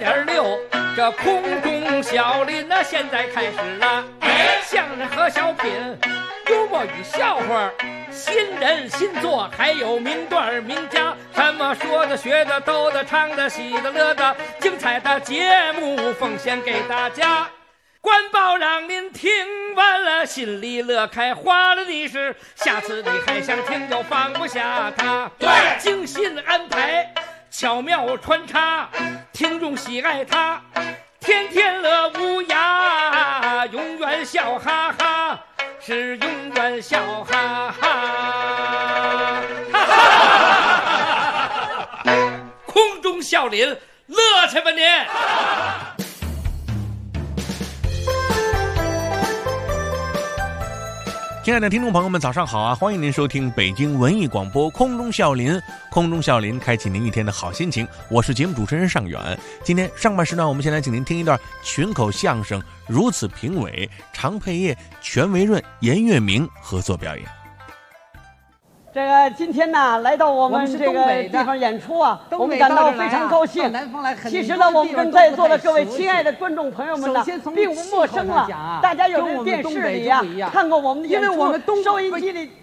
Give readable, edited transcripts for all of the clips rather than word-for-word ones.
100.6，这空中小林呢，现在开始了。相声和小品，幽默与笑话，新人新作，还有名段名家，什么说的、学的、逗的、唱的、喜的、乐的，精彩的节目奉献给大家。官报让您听完了心里乐开花了的是，下次你还想听就放不下它。对，精心安排，巧妙穿插，听众喜爱它，天天乐无涯，永远笑哈哈，是永远笑哈哈。空中笑林，乐去吧您！ 亲爱的听众朋友们，早上好啊！欢迎您收听北京文艺广播空中笑林，空中笑林开启您一天的好心情。我是节目主持人尚远。今天上半时段，我们先来请您听一段群口相声《如此评委》，常佩业、全维润、严月明合作表演。 这个今天呢，来到我们这个地方演出啊，我们感到非常高兴。其实呢，我们跟在座的各位亲爱的观众朋友们呢，并不陌生了。大家有在电视里啊看过我们的演出， 因为我们收音机里。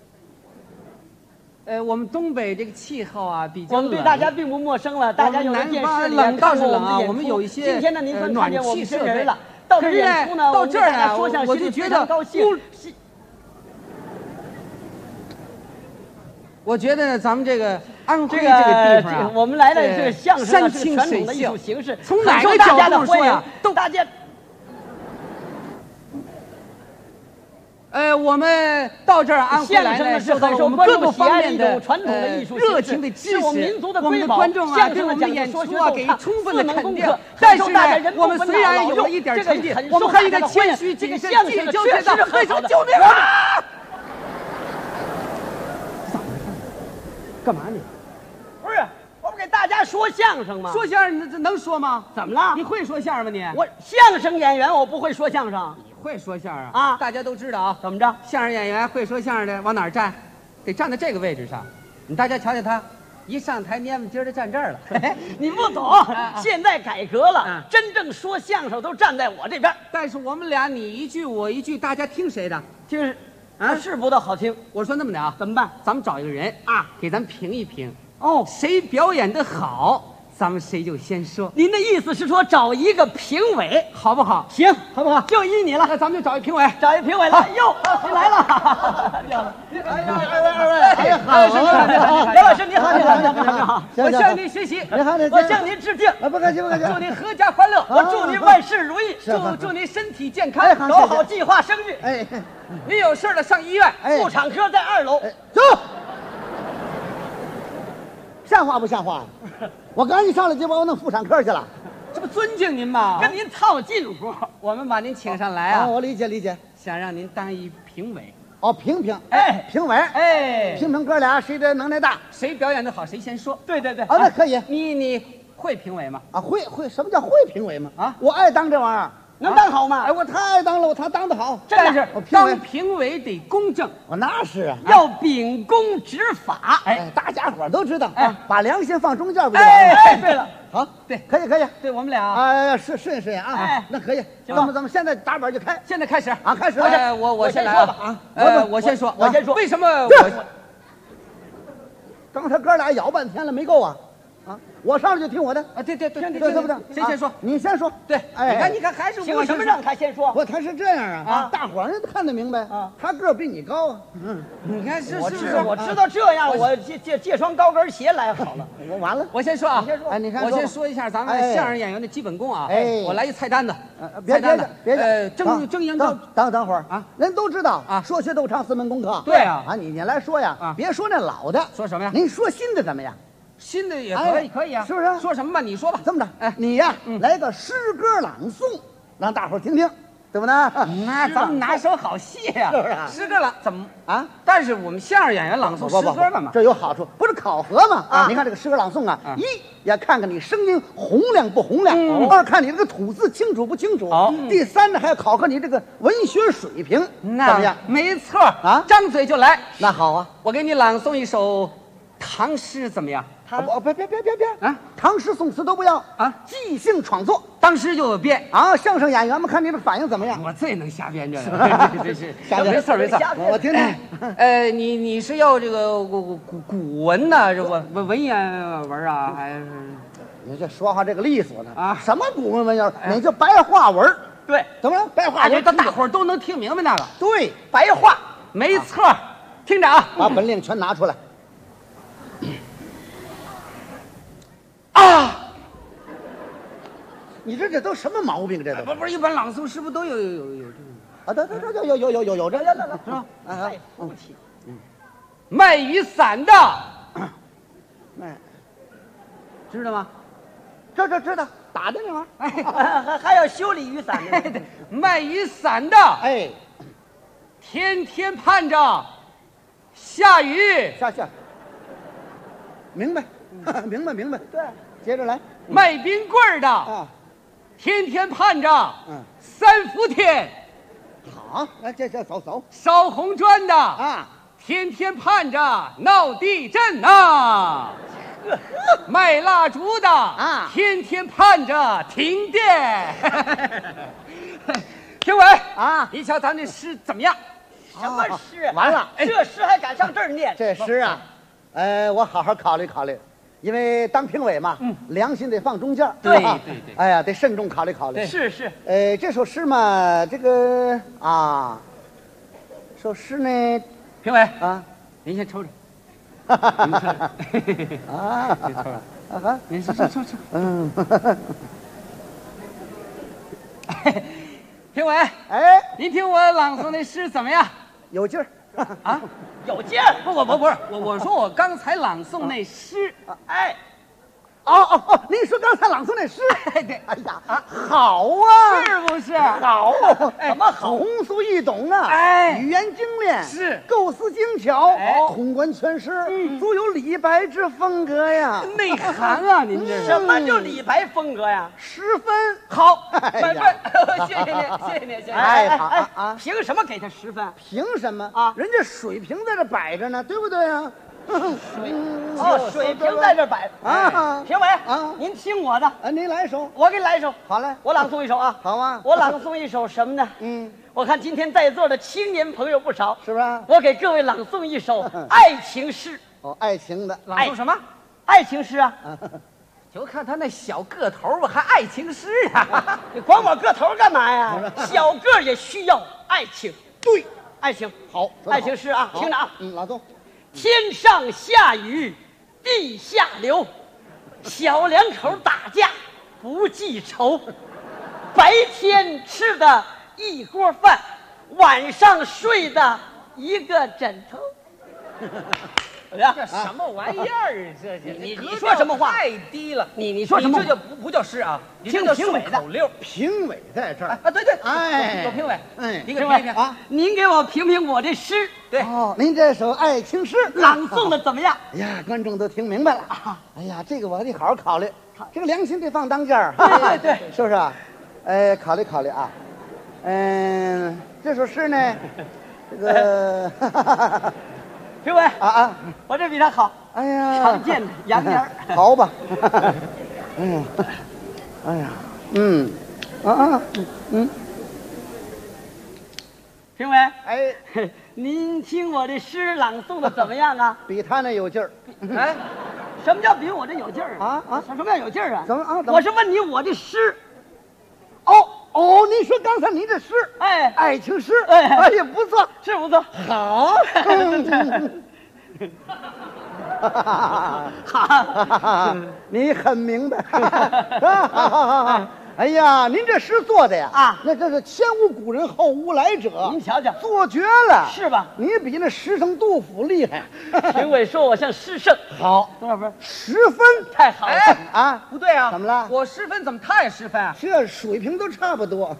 我们东北这个气候啊比较冷， 我们对大家并不陌生了。大家有在电视里冷倒是冷啊， 我们有一些今天呢，您算看见我们真人了。 到这演出呢， 到这儿呢， 我就觉得高兴。 我觉得呢，咱们这个安徽这个地方啊， 我们来的这个相声山是传统的艺术形式， 从哪个角度说呀， 都大家。 我们到这儿安徽来呢，受到我们各个方面的传统的艺术热情的支持， 我们民族的我们的观众啊，对我们的演出啊给予充分的肯定。但是呢，我们虽然有了一点成绩，我们还有一个谦虚谨慎，自己就知道为什么救命啊！干嘛你？ 不是，我不给大家说相声吗？ 说相声能说吗？ 怎么了？ 你会说相声吗你？ 我相声演员，我不会说相声。 你会说相声啊？ 大家都知道啊。 怎么着？ 相声演员会说相声的往哪儿站？得站在这个位置上。你大家瞧瞧他，一上台蔫不唧的站这儿了。 你不懂，现在改革了，真正说相声都站在我这边。 但是我们俩你一句我一句，大家听谁的？ 听。是不大好听。 我说那么的啊， 怎么办？ 咱们找一个人啊，给咱评一评。 哦， 谁表演得好，咱们谁就先说。 您的意思是说找一个评委， 好不好？ 行，好不好？就依你了。 那咱们就找一评委， 找一评委了。哟，您来了。二位， 哎呀，好， 梁老师你好，你好，你好， 我向您学习， 我向您致敬。 不客气，不客气。祝您阖家欢乐， 我祝您万事如意， 祝您身体健康， 搞好计划生育。 哎，您有事了上医院， 妇产科在2楼。 走。像话不像话呀？我刚一上来就把我弄妇产科去了， 这不尊敬您吗？ 跟您套近乎。 我们把您请上来啊， 我理解理解， 想让您当一评委。 哦，评评，评委， 评评哥俩谁的能耐大， 谁表演得好谁先说。 对对对， 那可以。 你会评委吗？ 啊，会，什么叫会评委吗？ 啊， 我爱当这玩意儿。 能当好吗？ 哎，我太爱当了，他当得好。 但是当评委得公正， 那是啊， 要秉公执法。 哎，大家伙都知道，把良心放中间不就完了？哎，对了， 好，对，可以， 对我们俩试验啊，那可以。咱们现在打板就开， 现在开始啊，开始。 我先来吧啊， 我先说，为什么刚才哥俩咬半天了没够啊？啊，我上来就听我的啊，对， 对不对？ 谁先说？ 你先说。 对，你看还是凭什么让他先说？ 他是这样啊，大伙儿人都看得明白啊，他个比你高啊。 你看是不是？我知道这样，我借双高跟鞋来好了。 我完了， 我先说啊， 你先说。你看， 我先说一下咱们相声演员的基本功啊。我来一菜单子， 别蒸羊羔。 等会儿啊，人都知道啊，说学逗唱4门功课。 对啊， 你来说呀，别说那老的， 说什么呀？ 您说新的怎么样？ 新的也可以啊， 是不是？ 说什么吧？你说吧。 这么着，你呀，来个诗歌朗诵，让大伙儿听听，对不对？ 那咱们拿手好戏呀， 是不是？ 诗歌朗怎么啊？但是我们相声演员朗诵诗歌嘛， 这有好处，不是考核嘛？啊，你看这个诗歌朗诵啊，一要看看你声音洪亮不洪亮，二看你这个吐字清楚不清楚，第三呢还要考核你这个文学水平，怎么样？ 没错啊，张嘴就来。 那好啊， 我给你朗诵一首唐诗，怎么样？ 别啊！唐诗宋词都不要啊，即兴创作， 当时就有编啊！相声演员们看你的反应怎么样？ 我最能瞎编这个，这是没事没事， 我听听。 你是要这个古文呢，这文言文啊，还是？ 你这说话这个利索呢啊？ 什么古文文言？你就白话文。 对， 怎么样？白话文， 大伙儿都能听明白那个。 对， 白话没错。听着啊， 把本领全拿出来。 啊！ 你这都什么毛病？这都不是一般朗诵是不是都有这个啊？对，有这是吧？ 太服气。 卖雨伞的， 卖， 知道吗？ 知道，打的那玩意儿，还要修理雨伞呢。 卖雨伞的， 哎， 天天盼着下雨， 下，明白，明白。对，接着来。 卖冰棍的啊， 天天盼着3伏天。 好，来这走。 烧红砖的啊， 天天盼着闹地震呐。卖蜡烛的啊， 天天盼着停电。评委啊， 你瞧咱这诗怎么样？ 什么诗？ 完了， 这诗还敢上这儿念？ 这诗啊，我好好考虑考虑，因为当评委嘛，良心得放中间。 对。 哎呀，得慎重考虑考虑。 是。 这首诗嘛，这个啊，首诗呢， 评委啊， 您先抽抽。 啊， 您抽了啊， 您抽。 嗯。 评委， 哎， 您听我朗诵那诗怎么样？ 有劲儿啊， 有劲儿。 不是，我说我刚才朗诵那诗， 哎，哦，您说刚才朗诵那诗， 对， 哎呀，好啊， 是不是？ 好， 怎么好？ 通俗易懂啊， 哎， 语言精炼， 是构思精巧， 哎， 通贯全诗，足有李白之风格呀， 内涵啊，您这是什么叫李白风格呀 ？10分， 好， 哎呀谢谢您。 哎， 凭什么给他10分？ 凭什么啊？ 人家水平在这摆着呢，对不对呀？ 水平在这摆啊！ 评委啊， 您听我的， 您来一首， 我给你来一首。 好嘞， 我朗诵一首啊。 好啊， 我朗诵一首什么呢？我看今天在座的青年朋友不少， 是不是？ 我给各位朗诵一首爱情诗。 哦，爱情的， 朗诵什么？ 爱情诗啊！ 就看他那小个头吧，还爱情诗啊？ 你管我个头干嘛呀？小个也需要爱情。 对， 爱情好， 爱情诗啊，听着啊。 老宗。 天上下雨，地下流，小两口打架不记仇，白天吃的一锅饭，晚上睡的一个枕头。 这什么玩意儿？这你说什么话？ 太低了！ 你说什么？ 这就不叫诗啊！ 听评委的口溜。 评委在这儿啊，对， 哎， 有评委，您给评评啊！您给我评评我这诗。 对， 您这首爱情诗朗诵的怎么样？ 哎呀，观众都听明白了。哎呀，这个我得好好考虑，这个良心得放当间儿。 对， 是不是啊？考虑考虑啊。这首诗呢，这个评委啊， 我这比他好。 哎呀， 常见的洋烟儿。 好吧。哎呀， 评委， 哎， 您听我这诗朗诵的怎么样啊？ 比他那有劲儿。 哎，什么叫比我这有劲儿啊？ 什么叫有劲儿啊？ 怎么啊？ 我是问你，我这诗。 哦，您说刚才您这诗， 哎， 爱情诗， 哎呀，不错， 是不错。 好。你很明白。哎呀，您这诗做的呀，那这是前无古人后无来者。 您瞧瞧， 做绝了， 是吧？ 你比那诗圣杜甫厉害。 评委说我像诗圣。 好， 多少分 ？10分， 太好了。 啊， 不对啊， 怎么了？ 我10分，怎么他也10分啊？ 这水平都差不多。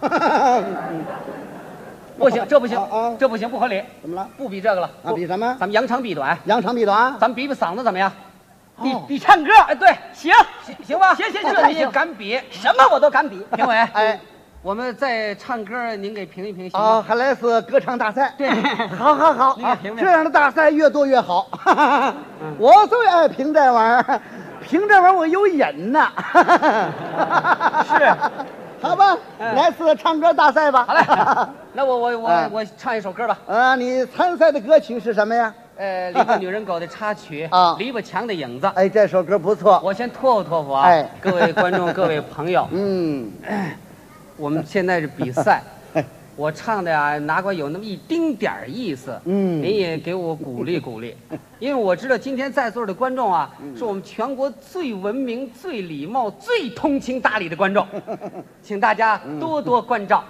不行，这不行啊， 这不行，不合理。 怎么了？ 不比这个了。 啊，比什么？ 咱们扬长避短。 扬长避短。 咱们比嗓子怎么样？ 比唱歌。 哎，对， 行吧？ 行， 这你也敢比？ 什么我都敢比。 评委， 哎， 我们再唱歌，您给评一评行吗？ 啊， 还来次歌唱大赛。 对， 好，这样的大赛越多越好。我最爱评这玩意儿。 凭这玩意儿我有瘾呐。 是， 好吧，来次唱歌大赛吧。 好嘞，那我唱一首歌吧。 你参赛的歌曲是什么呀？ 篱笆女人狗的插曲啊， 篱笆墙的影子。 哎，这首歌不错。 我先托付托付啊， 哎， 各位观众，各位朋友，我们现在是比赛。我唱的呀，哪管有那么一丁点儿意思，您也给我鼓励鼓励，因为我知道今天在座的观众啊，是我们全国最文明、最礼貌、最通情达理的观众，请大家多多关照。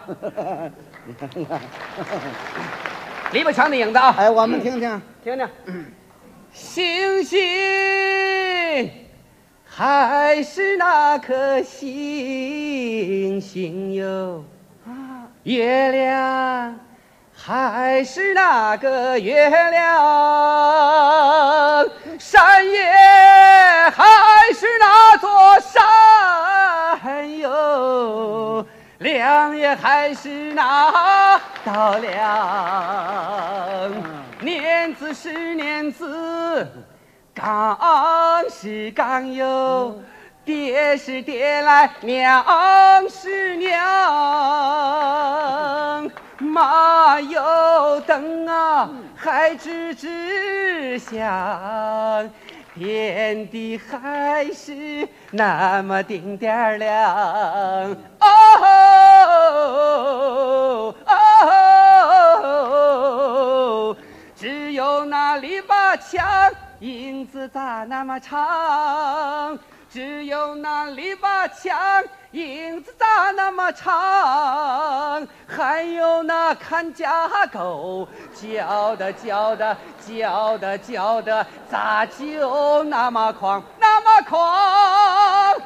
篱笆墙的影子啊， 哎，我们听听听听， 星星还是那颗星星哟。月亮还是那个月亮，山也还是那座山哟，亮也还是那道亮。年字是年字，刚是刚哟。爹是爹来，娘是娘，马有灯啊，还吱吱响，天地还是那么丁点儿亮。只有那篱笆墙，影子咋那么长？只有那篱笆墙，影子咋那么长？还有那看家狗，叫的，咋就那么狂，那么狂？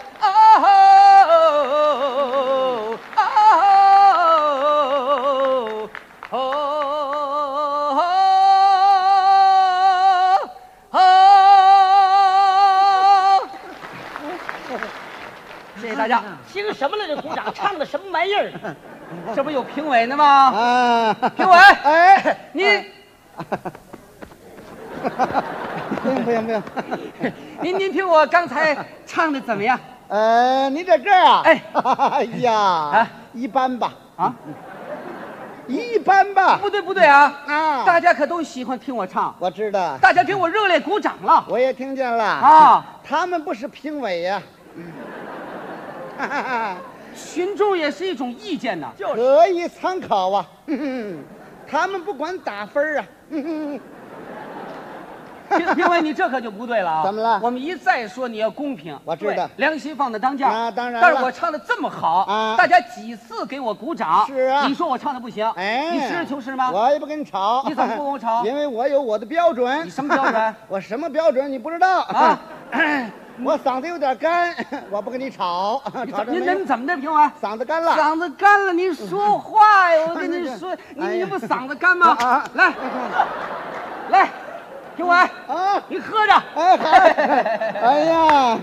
谢谢大家。 听什么了？这鼓掌唱的什么玩意儿？ 这不有评委呢吗？评委， 哎， 你不行， 您评我刚才唱的怎么样？ 你这歌啊，哎呀， 啊， 一般吧， 啊， 一般吧。 不对啊，大家可都喜欢听我唱， 我知道， 大家给我热烈鼓掌了。 我也听见了啊， 他们不是评委呀。 群众也是一种意见呐， 可以参考啊。他们不管打分啊。 评委，你这可就不对了啊！ 怎么了？ 我们一再说你要公平， 我知道， 良心放在当家。 那当然了。 但是我唱的这么好啊，大家几次给我鼓掌。 是啊， 你说我唱的不行， 哎， 你实事求是吗？ 我也不跟你吵。 你怎么不跟我吵？ 因为我有我的标准。 你什么标准？ 我什么标准你不知道啊？我嗓子有点干，我不跟你吵。 您怎么的，评委？ 嗓子干了。 嗓子干了，您说话呀！我跟您说，你不嗓子干吗？来。评委啊，你喝着。 哎呀，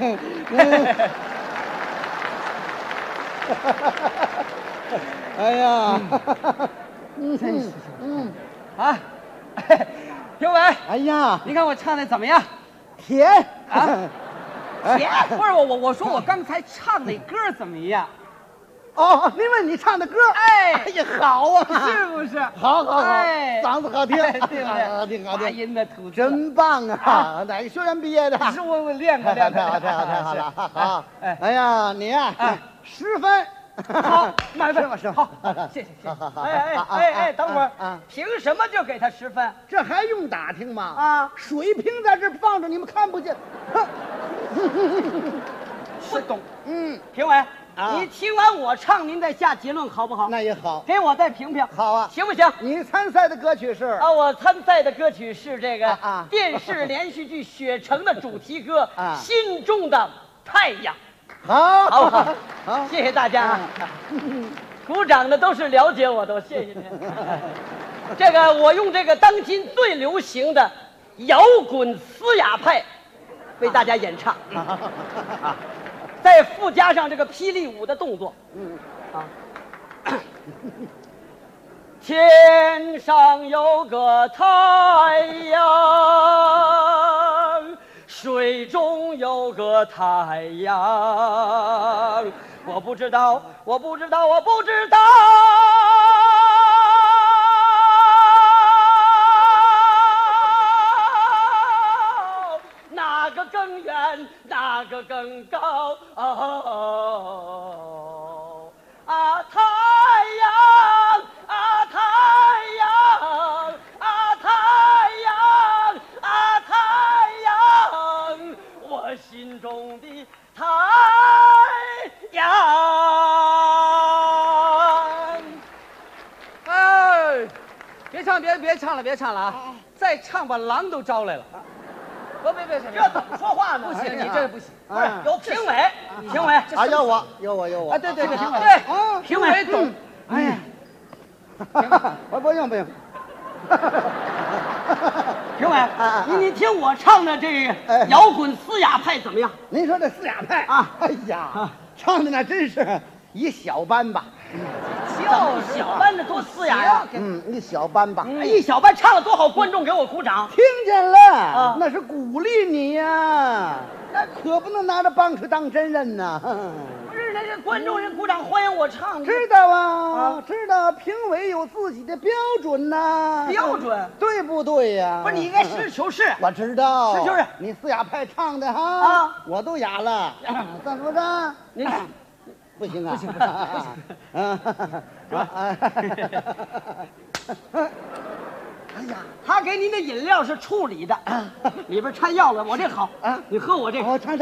哎呀， 真是啊，评委， 哎呀， 你看我唱的怎么样？ 甜啊，甜不是我说我刚才唱那歌怎么样？ 哦，您问你唱的歌，哎呀，好啊， 是不是？ 好，嗓子好听， 对不对？ 好听， 大音的吐字， 真棒啊！哪个学院毕业的？ 是我练过， 太好了，好。哎呀，你呀，10分。 好，满分，好，谢谢。 哎，等会儿，凭什么就给他10分？ 这还用打听吗？啊，水瓶在这放着，你们看不见。 不懂，评委。你听完我唱，您再下结论好不好？ 那也好， 给我再评评。 好啊， 行不行？ 你参赛的歌曲是？ 我参赛的歌曲是这个电视连续剧《雪城》的主题歌《心中的太阳》。好，谢谢大家。鼓掌的都是了解我的，谢谢您。这个我用这个当今最流行的摇滚嘶哑派为大家演唱。再附加上这个霹雳舞的动作，天上有个太阳， 水中有个太阳。我不知道，我不知道，我不知道。哪个更远，哪个更高？啊，太阳，啊，太阳，啊，太阳，啊，太阳，我心中的太阳。 哎，别唱了啊！再唱把狼都招来了。别， 这怎么说话呢？ 不行，你这不行。 不是有评委，评委啊，有我。 啊，对，这个评委， 对，评委懂。 哎呀，不用。 评委，你听我唱的这个摇滚嘶哑派怎么样？ 您说这嘶哑派啊， 哎呀，唱的那真是一小班吧？ 就是小班的多嘶哑呀！ 一小班吧， 一小班唱的多好，观众给我鼓掌。 听见了啊， 那是鼓励你呀，那可不能拿着棒槌当真人呐。 不是，这观众人鼓掌欢迎我唱， 知道啊，知道评委有自己的标准呐， 标准对不对呀？ 不是，你应该实事求是。 我知道， 实事求是。 你嘶哑派唱的哈啊， 我都哑了，怎么着？ 您不行啊，不行，哎呀， 他给您的饮料是处理的，里边掺药了。我这好啊， 你喝我这个。 我尝。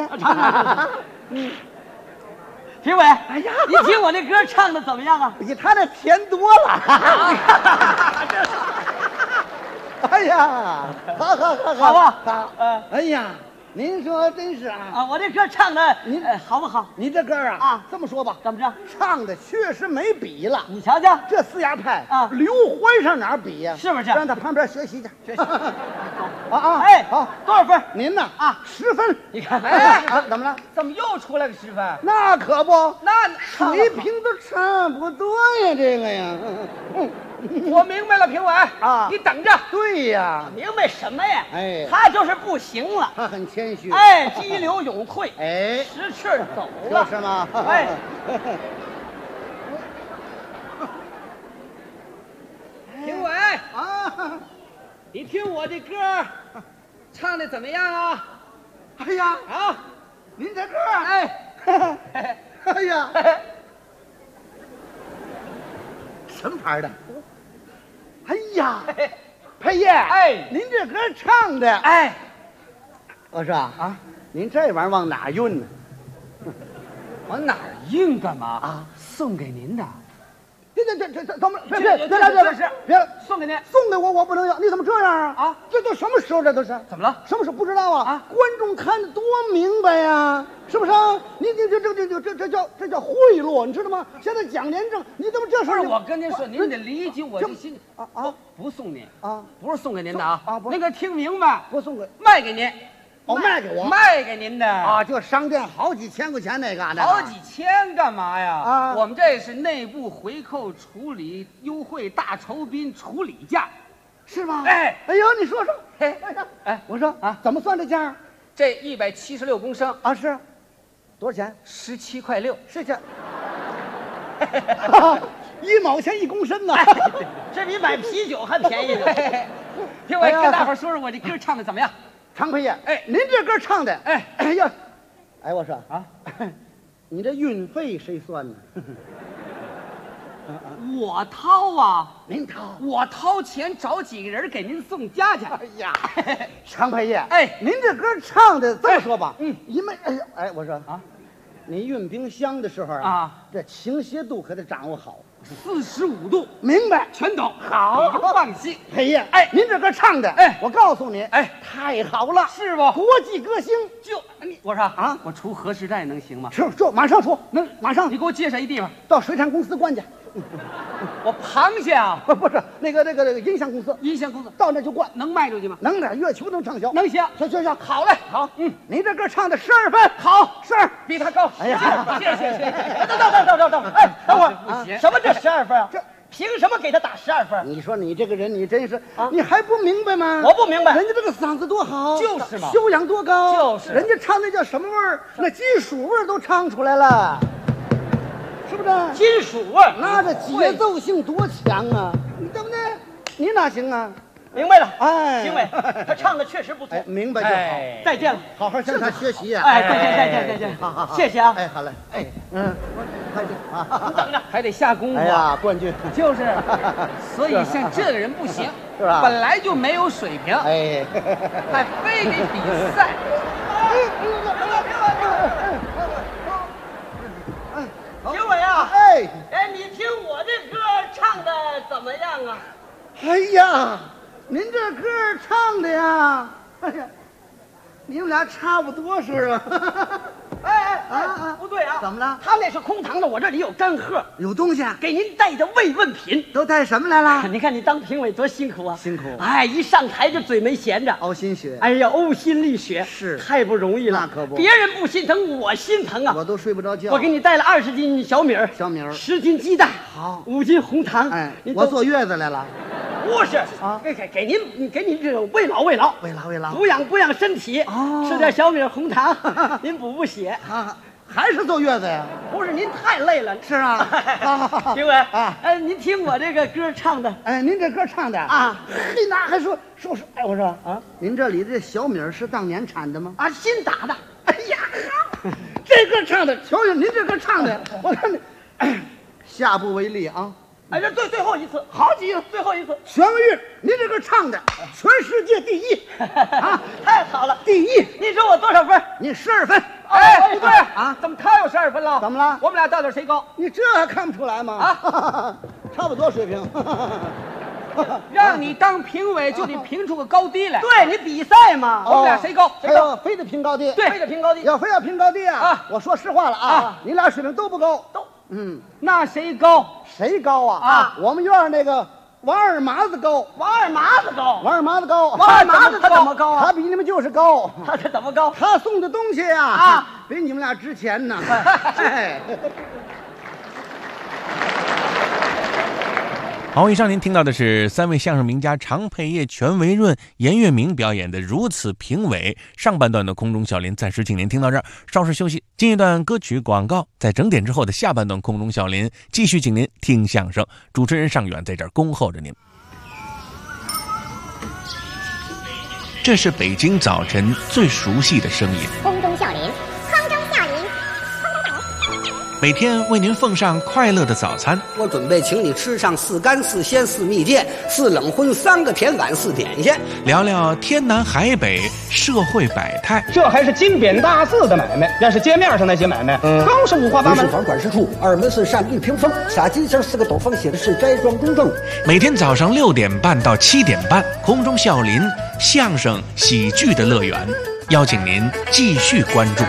评委，哎呀，你听我这歌唱的怎么样啊？ 比他那甜多了。哎呀，好吧？ 好，哎呀。您说真是啊！ 我这歌唱的您好不好？ 您这歌啊，这么说吧， 怎么着？ 唱的确实没比了。 你瞧瞧， 这嘶哑派啊， 刘欢上哪儿比呀？ 是不是？ 让他旁边学习去。学习。 哎，好，多少分？ 您呢？ 啊 ，10分。 你看， 哎， 怎么了？ 怎么又出来个10分？ 那可不， 那水平都差不多呀，这个呀。 我明白了，评委啊， 你等着。 对呀， 明白什么呀？ 哎， 他就是不行了， 他很谦虚。 哎，激流勇退， 哎， 识趣走了， 是吗？ 哎， 评委啊， 你听我这歌唱的怎么样啊？ 哎呀， 啊， 您这歌， 哎， 哎呀，什么牌的？哎呀，裴爷， 哎， 您这歌唱的， 哎， 我说啊，您这玩意儿往哪运呢？ 往哪儿运干嘛啊？送给您的。 这怎么？别送给您， 送给我不能要，你怎么这样啊？ 啊， 这都什么时候？这都是怎么了？ 什么时候不知道啊？ 啊， 观众看得多明白呀，是不是啊？你这叫贿赂，你知道吗？现在讲廉政，你怎么这事？ 不是，我跟您说，您得理解我这心不送您啊， 不是送给您的啊， 啊， 那个听明白？ 不送给， 卖给您。 哦，卖给我， 卖给您的啊，就商店好几千块钱那个， 好几千干嘛呀？ 啊， 我们这是内部回扣处理优惠大酬宾处理价， 是吗？ 哎呦，你说说， 哎， 我说啊，怎么算这价？ 这176公升啊，是多少钱 ？17块6， 是这，1毛钱1公升呢， 这比买啤酒还便宜呢。 评委跟大伙说说我这歌唱的怎么样？ 常培业， 哎， 您这歌唱的，哎呀，哎，我说啊， 你这运费谁算呢？ 我掏啊， 您掏， 我掏钱找几个人给您送家去。 哎呀，常培业， 哎， 您这歌唱的这么说吧， 因为哎呀，哎，我说啊，你运冰箱的时候啊， 这倾斜度可得掌握好。 45度， 明白， 全懂。 好， 你就放心。 裴爷，哎，您这歌唱的， 哎， 我告诉你， 哎， 太好了， 是不？ 国际歌星， 我说啊，我出核实战能行吗？ 是，马上出，能马上。 你给我介绍一地方， 到水产公司关去。 我螃蟹啊， 不是那个音响公司， 音响公司到那就关， 能卖出去吗？ 能的，月球能畅销， 能行。 行， 好嘞， 好，你这歌唱的12分，好，12， 比他高。 哎呀， 谢谢。 等，哎，等会儿， 不行， 什么这12分啊？ 凭什么给他打12分？ 你说你这个人，你真是啊，你还不明白吗？ 我不明白， 人家这个嗓子多好， 就是嘛， 修养多高， 就是人家唱那叫什么味儿？那金属味儿都唱出来了，是不是？ 金属味儿， 那这节奏性多强啊，对不对？你哪行啊？ 明白了， 哎， 评委，他唱的确实不错， 明白就好。 再见了， 好好向他学习呀。 再见，好，谢谢啊。 哎，好嘞，哎，快点啊， 你等着，还得下功夫。 哎呀，冠军就是，所以像这个人不行， 是吧？ 本来就没有水平， 哎， 还非得比赛。 评委啊，哎，你听我这歌唱的怎么样啊？ 哎呀，您这歌唱的呀，哎呀，你们俩差不多是吧？ 不对啊！ 怎么了？ 他那是空堂的，我这里有干货， 有东西啊， 给您带着慰问品。 都带什么来了？ 你看你当评委多辛苦啊！ 辛苦！ 哎，一上台就嘴没闲着， 凹心血。 哎呀，呕心沥血， 是太不容易了。 那可不， 别人不心疼，我心疼啊！ 我都睡不着觉。 我给你带了20斤小米儿，10斤鸡蛋， 好 ，5斤红糖。 哎，我坐月子来了。 不是啊，给您这个慰劳，补养身体，吃点小米红糖，您补血啊。还是坐月子呀？ 不是，您太累了。 是啊， 评委啊，您听我这个歌唱的， 哎，您这歌唱的啊，嘿，那还说，哎，我说啊，您这里这小米是当年产的吗？ 啊，新打的。 哎呀，这歌唱的，瞧瞧您这歌唱的，我看你，下不为例啊。 哎，这最后一次，好极了，最后一次， 全文玉，您这个唱的全世界第一啊，太好了， 第一！ 你说我多少分？ 你12分。 哎，不对啊，怎么他有12分了？ 怎么了？ 我们俩到底谁高？ 你这还看不出来吗？啊，差不多水平。 让你当评委就得评出个高低来。 对你比赛嘛， 我们俩谁高？ 谁高？非得评高低。 对，非得评高低。 要非要评高低啊！我说实话了啊，你俩水平都不高。 那谁高？ 谁高啊？我们院那个王二麻子高。 王二麻子高。 他怎么高啊？他比你们就是高。 他怎么高？ 他送的东西呀，比你们俩值钱呢。 好，以上您听到的是3位相声名家常佩业、全维润、严月明表演的《如此评委》。上半段的空中笑林暂时请您听到这儿，稍事休息，进一段歌曲广告，在整点之后的下半段空中笑林继续请您听相声。主持人尚远在这儿恭候着您。这是北京早晨最熟悉的声音， 空中笑林，空中笑林。 每天为您奉上快乐的早餐。 我准备请你吃上4干4鲜4蜜饯4冷荤3个甜碗4点心， 聊聊天南海北社会百态。 这还是金匾大字的买卖，要是街面上那些买卖，更是五花八门。 房管事处2门是善玉屏风，傻金星4个斗方写的是斋庄公证。 每天早上6点半到7点半，空中笑林相声喜剧的乐园，邀请您继续关注。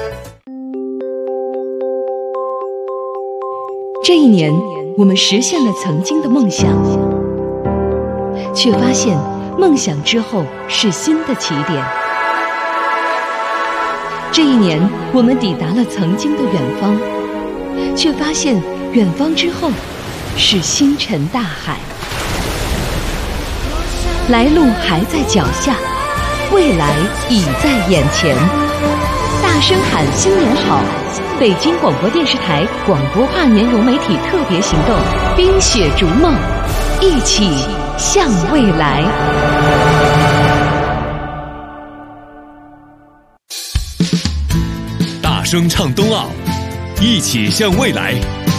这一年，我们实现了曾经的梦想，却发现梦想之后是新的起点。这一年，我们抵达了曾经的远方，却发现远方之后是星辰大海。来路还在脚下，未来已在眼前。大声喊新年好！北京广播电视台广播跨年融媒体特别行动，冰雪逐梦，一起向未来。 大声唱冬奥，一起向未来。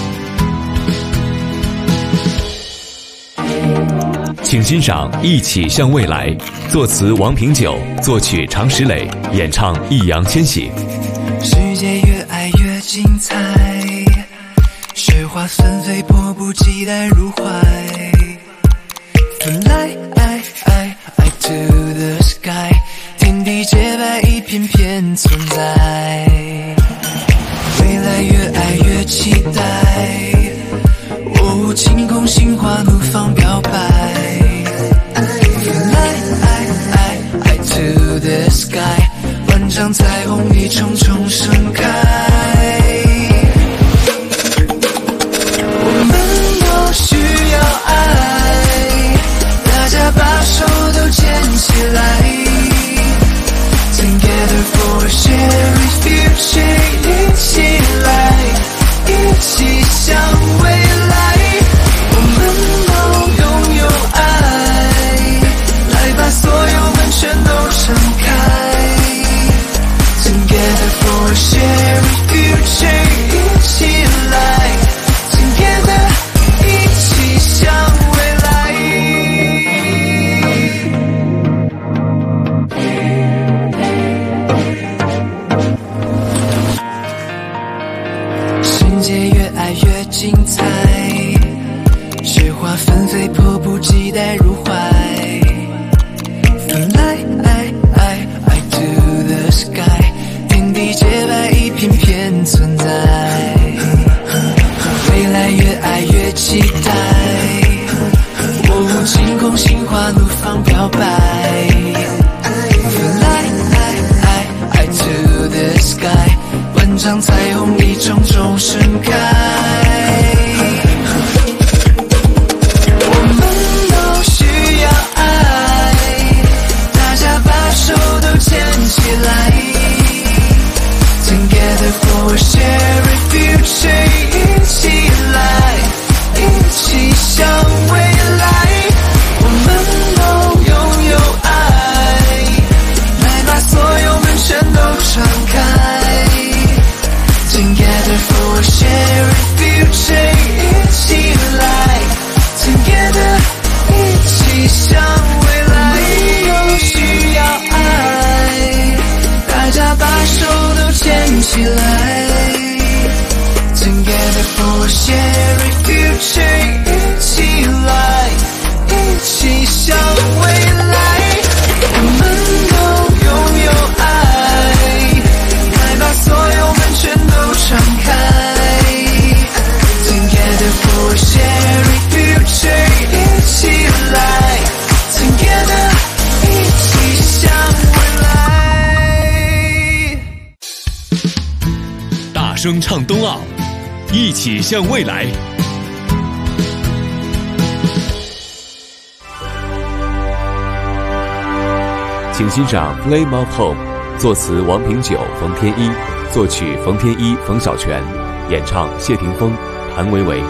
请欣赏《一起向未来》，作词王平久，作曲常石磊，演唱易烊千玺。 世界越爱越精彩，雪花纷飞，迫不及待入怀。Fly to the sky， 天地洁白，一片片存在。未来越爱越期待，晴空心花怒放表白。Fly to the sky， 万丈彩虹一重重盛开。我们都需要向未来，我们都拥有爱，来把所有门全都敞开。Together for a shared future， 一起来 Together 一起向未来。世界越爱越精彩，雪花纷飞，迫不及待入怀。Fly I to the sky， 天地洁白，一片片存在。未来越爱越期待，模糊晴空，心花怒放飘摆。Fly I to the sky， 万丈彩虹一重重盛开。我们都需要爱，大家把手都牵起来。Together for a shared future， 一起来，一起向未来。我们都拥有爱，来把所有门全都敞开。Together for a shared future， 一起来 Together 一起向未来。都需要爱，大家把手都牵起来。Together for a shared future， 一起来，一起向未来。我们都拥有爱，来把所有门全都敞开。Together for a shared future， 一起来 Together 一起向未来。 大声唱冬奥，一起向未来。请欣赏《Flame of Home》，作词王平久、冯天一，作曲冯天一、冯小泉，演唱谢霆锋、谭维维。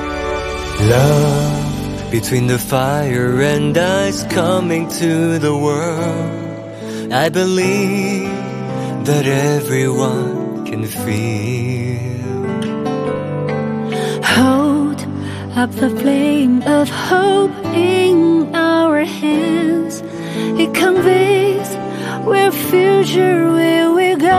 Love between the fire and ice coming to the world. I believe that everyone can feel. Hold up the flame of hope in our hands. It conveys where future will we go.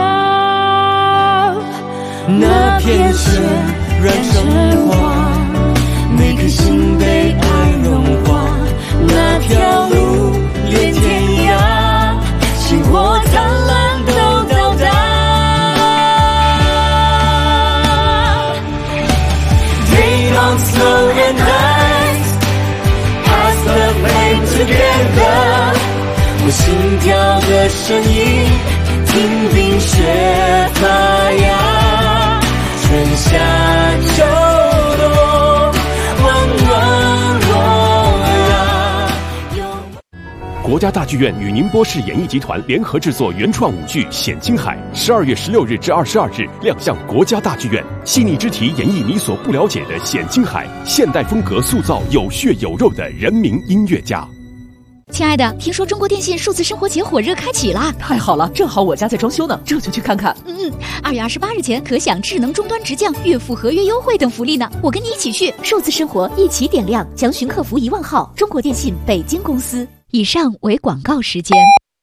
那片雪燃成花，每颗心被爱融化。那条路连天涯，星火灿烂都到达。Day on snow and ice, pass the flame together。我心跳的声音，听冰雪发芽，春夏秋冬，温暖我呀。 国家大剧院与宁波市演艺集团联合制作原创舞剧《显青海》，12月16日至22日亮相国家大剧院，细腻肢体演绎你所不了解的显青海，现代风格塑造有血有肉的人民音乐家。 亲爱的，听说中国电信数字生活节火热开启啦！ 太好了，正好我家在装修呢，这就去看看。 2月28日前可享智能终端直降、月付合约优惠等福利呢。我跟你一起去，数字生活一起点亮，详询客服1万号，中国电信北京公司。以上为广告时间。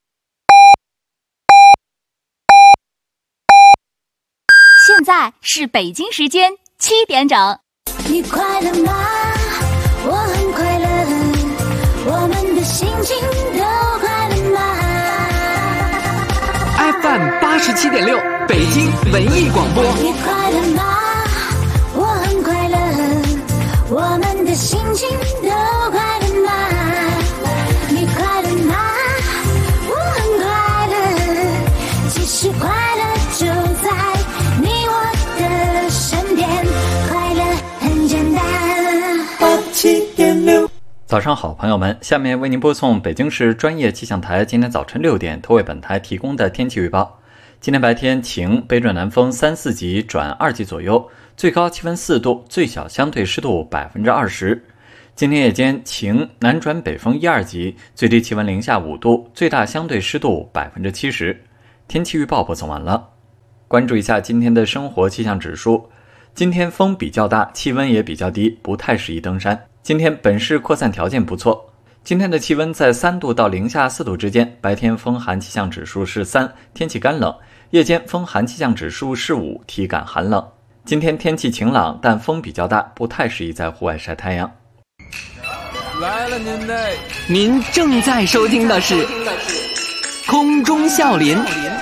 现在是北京时间7点整。 你快乐吗？我很快乐。我们的心情都快乐吗 ？FM87.6，北京文艺广播。 你快乐吗？我很快乐。我们的心情都快乐吗？你快乐吗？我很快乐。其实快乐就在你我的身边，快乐很简单。 87.6。 早上好，朋友们，下面为您播送北京市专业气象台今天早晨6点特为本台提供的天气预报。今天白天晴，北转南风3、4级转2级左右， 最高气温4度，最小相对湿度20%。今天夜间晴，南转北风1、2级，最低气温零下5度，最大相对湿度70%。天气预报播送完了。关注一下今天的生活气象指数。今天风比较大，气温也比较低，不太适宜登山。今天本市扩散条件不错。今天的气温在3度到零下4度之间，白天风寒气象指数是3，天气干冷；夜间风寒气象指数是5，体感寒冷。今天天气晴朗，但风比较大，不太适宜在户外晒太阳。 来了您正在收听的是空中笑林。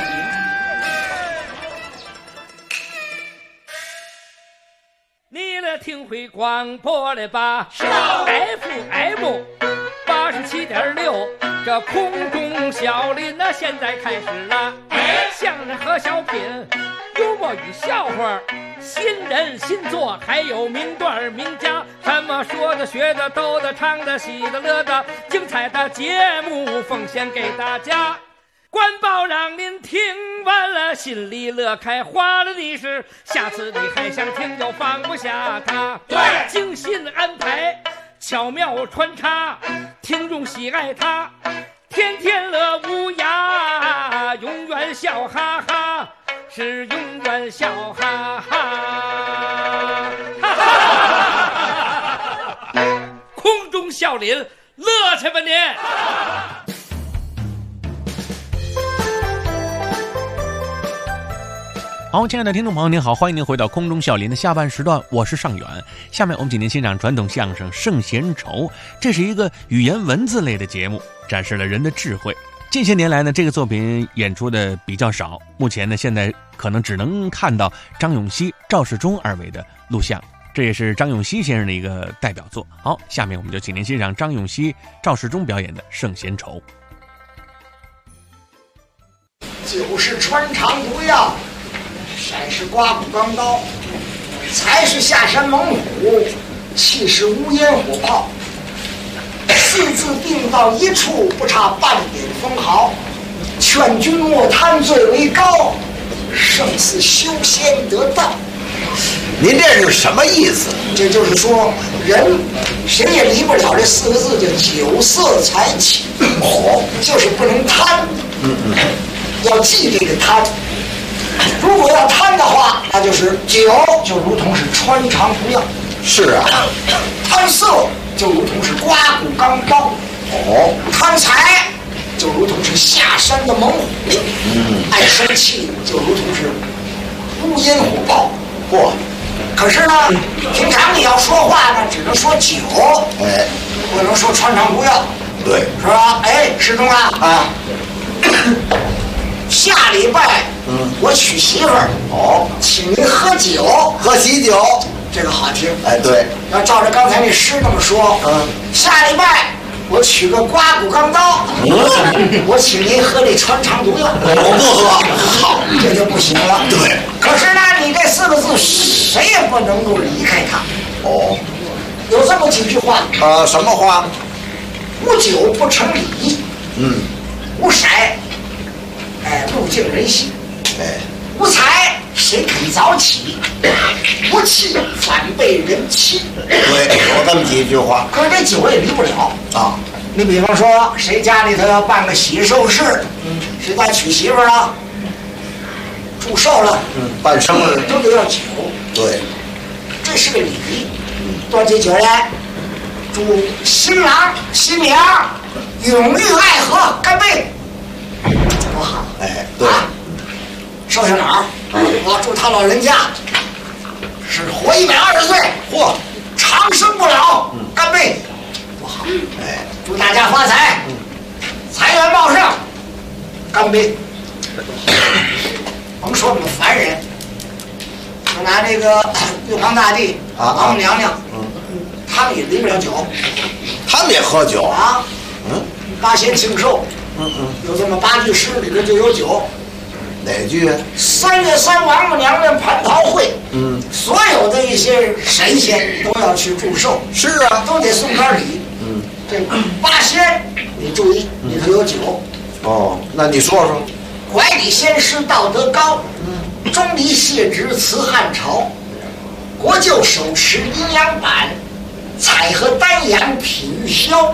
你来听会广播了吧？FM 87.6，这空中笑林那现在开始了。相声和小品，幽默与笑话，新人新作，还有名段名家，什么说的学的逗的唱的喜的乐的，精彩的节目奉献给大家。官报让您听完了心里乐开花了的是，下次你还想听就放不下它。对，精心安排，巧妙穿插，听众喜爱它，天天乐无涯，永远笑哈哈，是永远笑哈哈。空中笑林，乐去吧您！ 好，亲爱的听众朋友您好，欢迎您回到空中笑林的下半时段，我是尚远。下面我们请您欣赏传统相声《圣贤愁》，这是一个语言文字类的节目，展示了人的智慧。近些年来呢，这个作品演出的比较少，目前呢，现在可能只能看到张永熙、赵世忠二位的录像，这也是张永熙先生的一个代表作。好，下面我们就请您欣赏张永熙、赵世忠表演的《圣贤愁》。 就是穿肠毒药，山是刮骨钢刀，才是下山猛虎，气是乌烟火炮。四字并到一处，不差半点分毫。劝君莫贪最为高，胜似修仙得道。 您这是什么意思？ 这就是说，人谁也离不了这4个字，叫酒色财气。就是不能贪。要记这个贪。如果要贪的话，那就是酒就如同是穿肠毒药。 是啊， 贪色就如同是刮骨钢刀。贪财就如同是下山的猛虎。爱生气就如同是乌烟火爆。可是呢，平常你要说话呢，只能说酒，不能说穿肠毒药。 对， 是吧？世忠啊，下礼拜我娶媳妇儿，请您喝酒， 喝喜酒， 这个好听。 对， 要照着刚才那诗那么说，下礼拜我取个刮骨钢刀，我请您喝这穿肠毒药， 我不喝， 好，这就不行了。 对， 可是呢，你这4个字谁也不能够离开它。有这么几句话。 什么话？ 无酒不成礼。无色。路尽人稀。无财谁肯早起？无气反被人欺。 对，有这么几句话。 可是这酒也离不了啊。你比方说，谁家里头要办个喜寿事，谁家娶媳妇了，祝寿了， 办生日都得要酒。 对， 这是个礼仪。端起酒来，祝新郎新娘永浴爱河，干杯！多好！ 对， 寿星哪儿？我祝他老人家是活120岁，长生不老，干杯！多好！祝大家发财，财源茂盛，干杯！甭说我们凡人，就拿这个玉皇大帝、王母娘娘，他们也离不了酒， 他们也喝酒啊。八仙庆寿，有这么8句诗，里边就有酒。 哪句 ？3月3王母娘娘蟠桃会，所有的一些神仙都要去祝寿。 是啊， 都得送点礼。这8仙，你注意，里头有酒。 那你说说。 怀里仙师道德高，钟离谢职辞汉朝。 国舅手持阴阳板，采和丹阳品玉箫。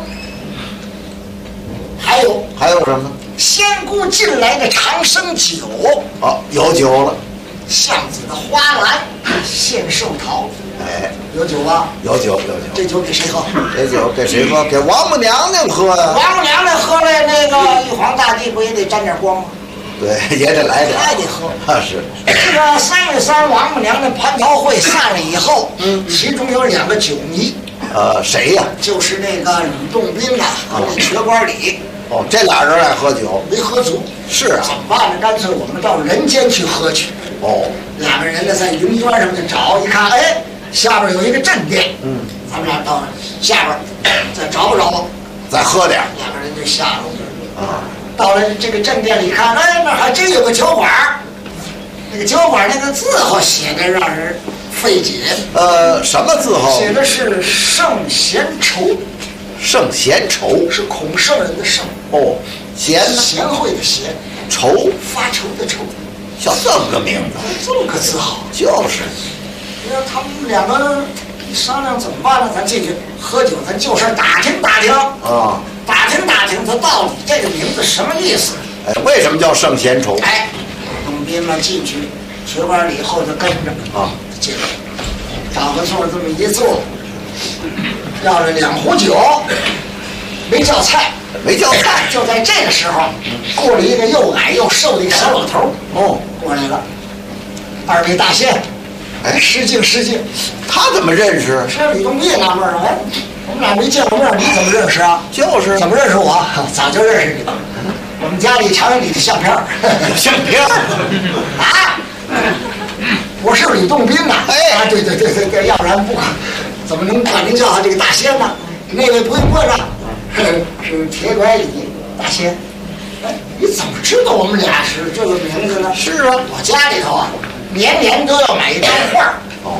还有什么？ 仙姑进来的长生酒。 哦，有酒了。 巷子的花篮，献寿桃。 哎， 有酒吧？ 有酒。 这酒给谁喝？ 这酒给谁喝？给王母娘娘喝呀。 王母娘娘喝了，那个玉皇大帝不也得沾点光吗？ 对，也得来点。 还得喝。 是。 这个3月3王母娘娘蟠桃会散了以后，其中有2个酒迷。 谁呀？ 就是那个吕洞宾呐和那瘸官李。 哦，这俩人爱喝酒， 没喝足。 是啊。 怎么办呢？干脆我们到人间去喝去。 哦 ，2个人呢在云端上就找，一看，哎，下边有一个镇店。咱们俩到下边再找吧， 再喝点。2 个人就下楼去。到了这个镇店里看，哎，那还真有个酒馆。那个酒馆那个字号写的让人费解。 什么字号？ 写的是圣贤愁。 圣贤愁是孔圣人的圣。 哦，贤呢？ 贤惠的贤。 愁发愁的愁。 叫这么个名字， 这么个字号。 就是。 那他们2个一商量怎么办呢？咱进去喝酒，咱就事打听。打听他到底这个名字什么意思？ 哎，为什么叫圣贤愁？ 哎，董斌嘛进去，瘸官李后头跟着进来，找个座这么一坐，要了2壶酒，没叫菜。就在这个时候，过了一个又矮又瘦的一个小老头。过来了。2位大仙，哎，失敬。 他怎么认识？ 这吕洞宾也纳闷了，哎，我们俩没见过面，你怎么认识啊？ 就是怎么认识我？早就认识你了。我们家里常有你的相片。 相片啊？我是吕洞宾呐。哎，对，要不然不管，怎么能把您叫这个大仙呢？那位不用问了，是铁拐李大仙。哎，你怎么知道我们俩是这个名字呢？ 是啊， 我家里头啊，年都要买一张画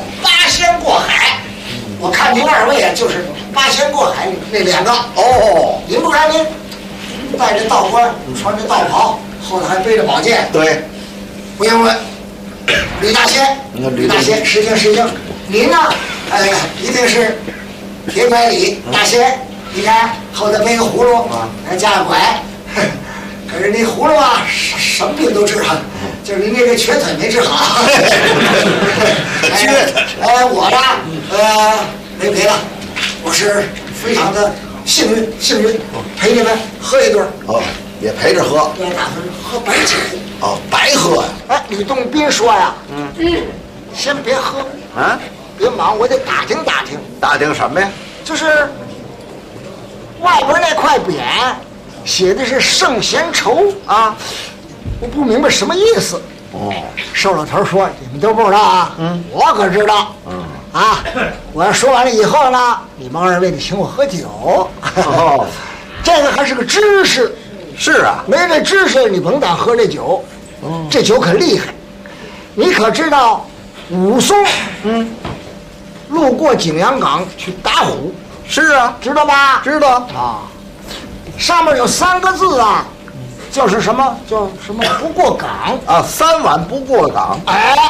，8仙过海。我看您2位啊，就是8仙过海那2个。 哦， 您不看您带着道冠，穿着道袍，后头还背着宝剑。 对， 不用问，吕大仙，吕大仙，失敬。您呢？一定是铁拐李大仙。你看后头背个葫芦，还加个拐。可是那葫芦啊，什么病都治好，就是您这个瘸腿没治好。 瘸腿。 我呢，没赔了，我是非常的幸运，陪你们喝一顿。 也陪着喝。 对，打算喝白酒。 白喝呀。 哎，吕洞宾说呀，先别喝啊， 别忙，我得打听。 打听什么呀？ 就是外边那块匾写的是圣贤愁啊，我不明白什么意思。瘦老头说：“你们都不知道啊？我可知道。我要说完了以后呢，你们2位得请我喝酒。这个还是个知识。 是啊， 没这知识你甭敢喝这酒。这酒可厉害。你可知道武松路过景阳冈去打虎？ 是啊， 知道吧？ 知道啊。上面有3个字啊，就是什么叫什么不过岗啊，3碗不过岗。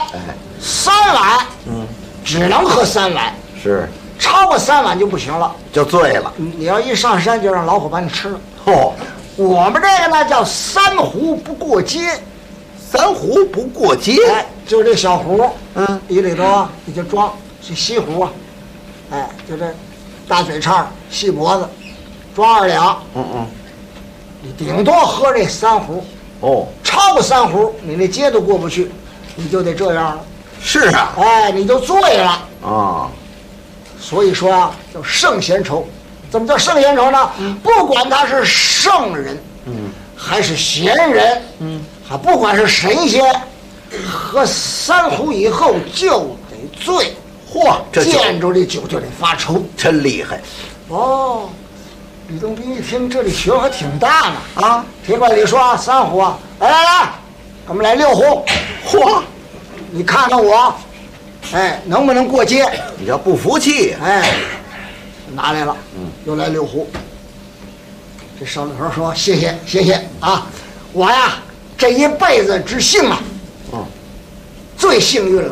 3碗，只能喝3碗， 是超过3碗就不行了， 就醉了。 你要一上山就让老虎把你吃了。我们这个呢叫3壶不过街。 3壶不过街， 就这小壶，你里头啊你就装是西壶啊，就这大嘴叉细脖子，装2两。你顶多喝这3壶。超过3壶，你那街都过不去，你就得这样了。 是啊， 你就醉了啊。 所以说啊，叫圣贤愁。怎么叫圣贤愁呢？不管他是圣人，还是贤人，还不管是神仙，喝3壶以后就得醉。 这见着这酒就得发愁， 真厉害。 吕洞宾一听，这里学问还挺大呢铁拐李说3壶啊，来，我们来6壶。你看看我，能不能过街？ 你要不服气， 拿来了，又来6壶。这少老头说：“谢谢啊，我呀这一辈子之幸啊，最幸运了，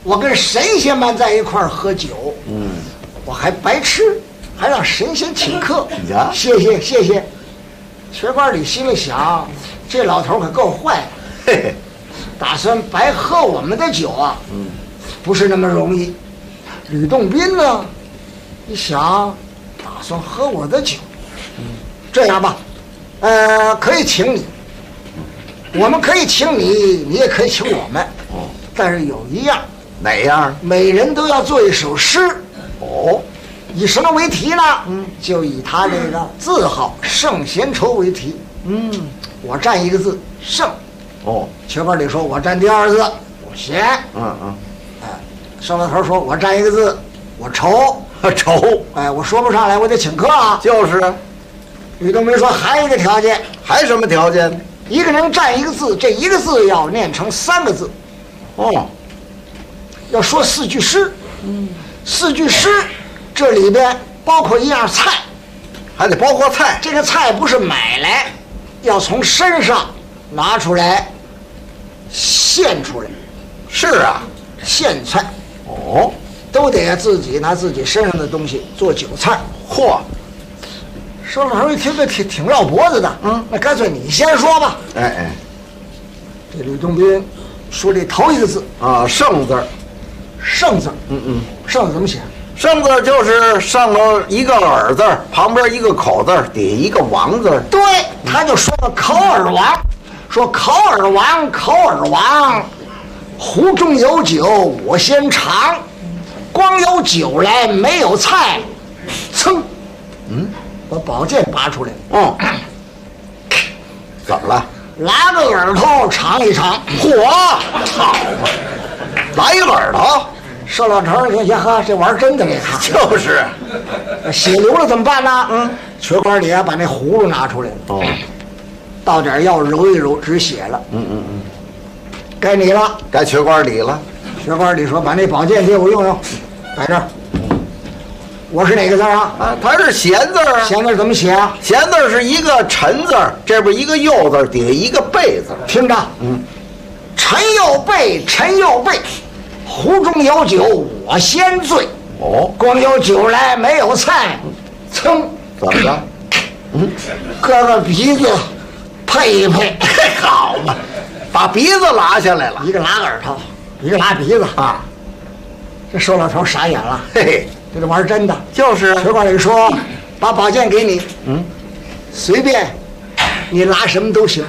我跟神仙们在一块儿喝酒，我还白吃，还让神仙请客。谢谢谢谢。瘸官里心里想，这老头可够坏的，打算白喝我们的酒啊，不是那么容易。吕洞宾呢，一想，打算喝我的酒，这样吧，可以请你，我们可以请你，你也可以请我们。但是有一样， 哪样？ 每人都要做一首诗。以什么为题呢？就以他这个字号圣贤愁为题。我占一个字圣。瘸官里说我占第二字我贤。瘦老头说我占一个字我愁。 愁。 我说不上来，我得请客啊。 就是。 吕洞宾说还有一个条件。 还什么条件？ 一个人占一个字，这一个字要念成3个字。要说4句诗。4句诗，这里边包括一样菜， 还得包括菜。 这个菜不是买来，要从身上拿出来，献出来。 是啊， 献菜。都得自己拿自己身上的东西做酒菜。 嚯！ 瘦老头一听这挺绕脖子的。那干脆你先说吧。这吕洞宾说这头一个字啊，圣字。 圣字。圣字怎么写？ 圣字就是上头一个耳字，旁边一个口字，底下一个王字。 对，他就说个口耳王，说口耳王，口耳王，壶中有酒我先尝，光有酒来没有菜，噌，把宝剑拔出来。 怎么了？ 拉个耳朵尝一尝。 嚯，好嘛，来一个耳朵。 瘦老头儿，呀呵，这玩意儿真的给他。 就是， 血流了怎么办呢？瘸官里把那葫芦拿出来了。倒点药揉一揉，止血了。该你了， 该瘸官里了。 瘸官里说：“把那宝剑给我用用，摆这儿。”我是哪个字啊？ 它是闲字啊。 闲字怎么写啊？ 闲字是一个陈字，这边一个右字，底下一个贝字。 听着，陈右贝，陈右贝。壶中有酒我先醉，光有酒来没有菜，噌， 怎么着？ 搁个鼻子配一配。 好嘛，把鼻子拉下来了， 一个拉耳朵，一个拉鼻子啊。这瘦老头傻眼了，这玩意儿真的。 就是瘸官里说，把宝剑给你，随便你拉什么都行。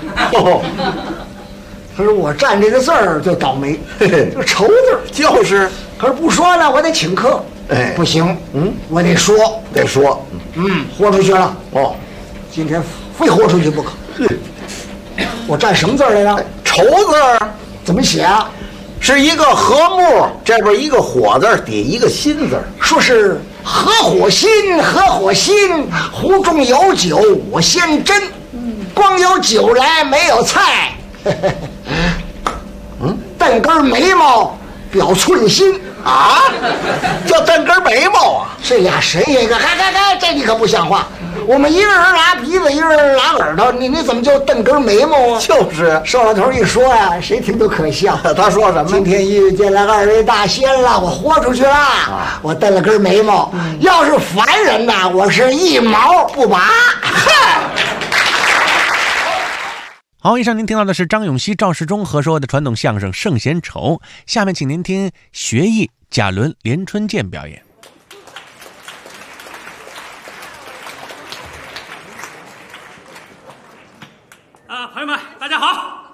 他说我占这个字儿就倒霉，这愁字就是。 可是不说呢，我得请客。不行，我得说， 得说， 豁出去了。今天非豁出去不可。我占什么字来着？ 愁字怎么写啊？ 是一个和木，这边一个火字，底一个心字。 说是合伙心，合伙心，壶中有酒我先斟，光有酒来没有菜。瞪根眉毛表寸心啊，叫瞪根眉毛啊！ 这俩谁一个？这你可不像话！我们一个人拉鼻子，一个人拉耳朵，你怎么就瞪根眉毛啊？ 就是瘦老头一说呀，谁听都可笑。 他说什么？ 今天遇见了2位大仙了，我豁出去了，我瞪了根眉毛。要是凡人呐，我是一毛不拔。 好，以上您听到的是张永熙、赵世忠合说的传统相声《圣贤愁》，下面请您听学艺贾伦、连春剑表演。 朋友们，大家好。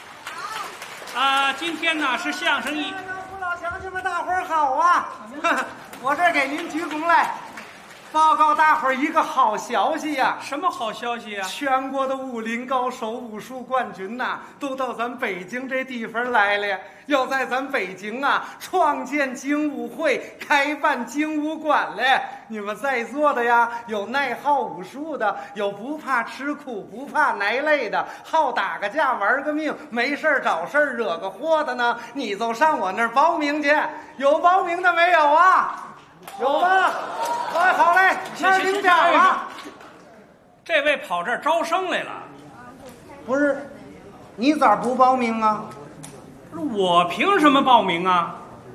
今天呢是相声一。 父老乡亲们，大伙儿好啊！我这给您鞠躬来。报告大伙儿一个好消息呀！ 什么好消息呀？ 全国的武林高手、武术冠军呐，都到咱北京这地方来了，要在咱北京啊创建精武会，开办精武馆了。你们在座的呀，有爱好武术的，有不怕吃苦、不怕挨累的，好打个架、玩个命，没事找事惹个祸的呢，你就上我那儿报名去。有报名的没有啊？有吗？来，好嘞，那儿领奖了。 这位跑这儿招生来了？ 不是，你咋不报名啊？ 我凭什么报名啊？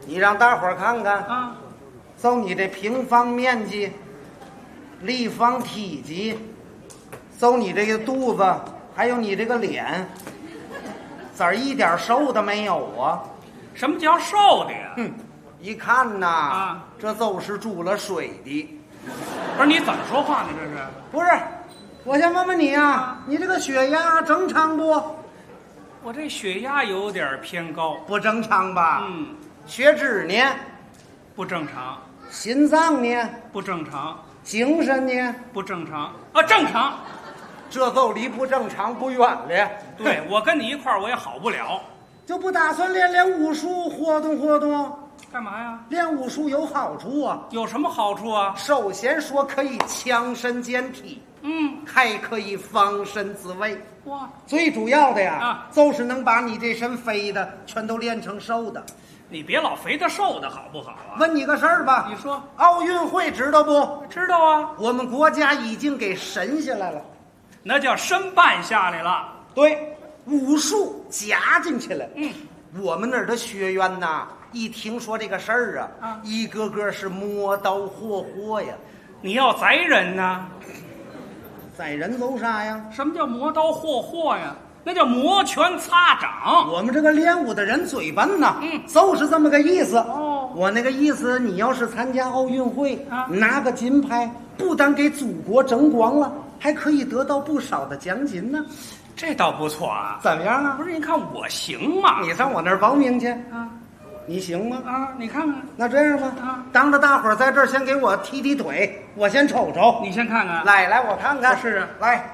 你让大伙儿看看啊， 就你这平方面积、立方体积，就你这个肚子，还有你这个脸，咋一点瘦的没有啊？ 什么叫瘦的呀？ 哼，一看呐，这都是注了水的。 不是你怎么说话呢？这是不是？我先问问你啊，你这个血压正常不？ 我这血压有点偏高， 不正常吧？ 嗯。 血脂呢？ 不正常。 心脏呢？ 不正常。 精神呢？ 不正常。啊，正常。 这都离不正常不远了。 对，我跟你一块儿我也好不了。 就不打算练武术，活动活动？ 干嘛呀？ 练武术有好处啊。 有什么好处啊？ 首先说可以强身健体，还可以防身自卫。 哇， 最主要的呀，就是能把你这身肥的全都练成瘦的。 你别老肥的瘦的好不好啊？ 问你个事儿吧， 你说奥运会知道不？ 知道啊， 我们国家已经给申下来了， 那叫申办下来了。 对，武术加进去了。我们那儿的学员呐，一听说这个事儿啊，一个个是磨刀霍霍呀。 你要宰人呐？ 宰人走啥呀？ 什么叫磨刀霍霍呀？那叫摩拳擦掌。 我们这个练武的人嘴笨呐，就是这么个意思。哦，我那个意思，你要是参加奥运会，拿个金牌，不但给祖国争光了，还可以得到不少的奖金呢。 这倒不错啊。 怎么样啊？ 不是，你看我行吗？ 你上我那儿报名去啊？你行吗？ 啊，你看看。 那这样吧，当着大伙儿在这儿先给我踢踢腿，我先瞅瞅。 你先看看。 来，我看看。 是啊， 来。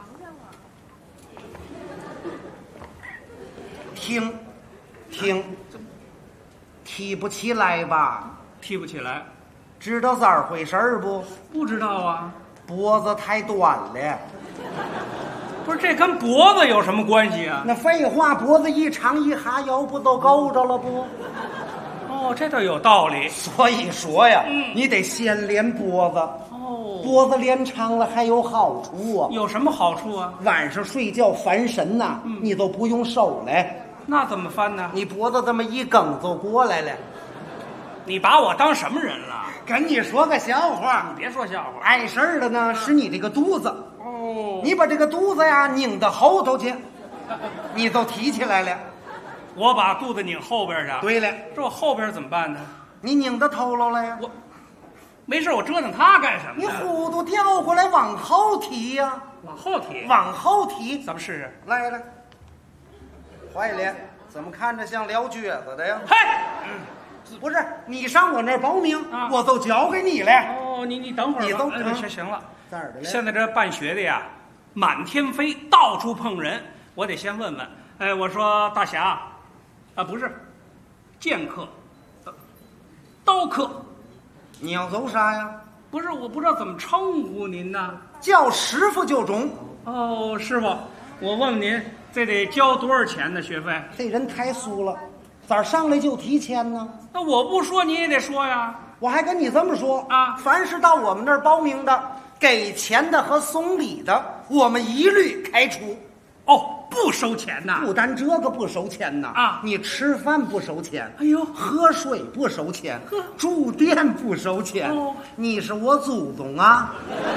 听，提不起来吧？ 提不起来。 知道咋回事不？ 不知道啊。 脖子太短了。 不是，这跟脖子有什么关系啊？ 那废话，脖子一长一哈腰不都够着了不？ 哦，这倒有道理。 所以说呀，你得先练脖子。哦，脖子练长了还有好处啊。 有什么好处啊？ 晚上睡觉翻身呐，你都不用手来。 那怎么翻呢？ 你脖子这么一梗就过来了。 你把我当什么人了？ 跟你说个笑话。 你别说笑话。 碍事儿的呢是你这个肚子。哦，你把这个肚子呀拧到后头去，你都提起来了。 我把肚子拧后边去。 对了， 这我后边怎么办呢？ 你拧到头喽了呀。 我没事，我折腾它干什么？ 你弧度调过来往后提呀。 往后提。 往后提。 咱们试试。 来。坏了，怎么看着像撂蹶子的呀？ 嘿， 不是，你上我那儿报名，我都交给你了。 哦，你等会儿， 你都行了。 咋的了？ 现在这办学的呀，满天飞，到处碰人。我得先问问。哎，我说大侠，啊，不是，剑客，刀客， 你要走啥呀？ 不是，我不知道怎么称呼您呢。 叫师傅就中。 哦，师傅，我问问您。这得交多少钱呢？学费？ 这人太俗了，咋上来就提钱呢？ 那我不说你也得说呀。 我还跟你这么说啊， 凡是到我们那儿报名的，给钱的和送礼的，我们一律开除。 哦，不收钱呐？ 不但这个不收钱呐， 啊， 你吃饭不收钱， 哎呦， 喝水不收钱，住店不收钱。哦，你是我祖宗啊！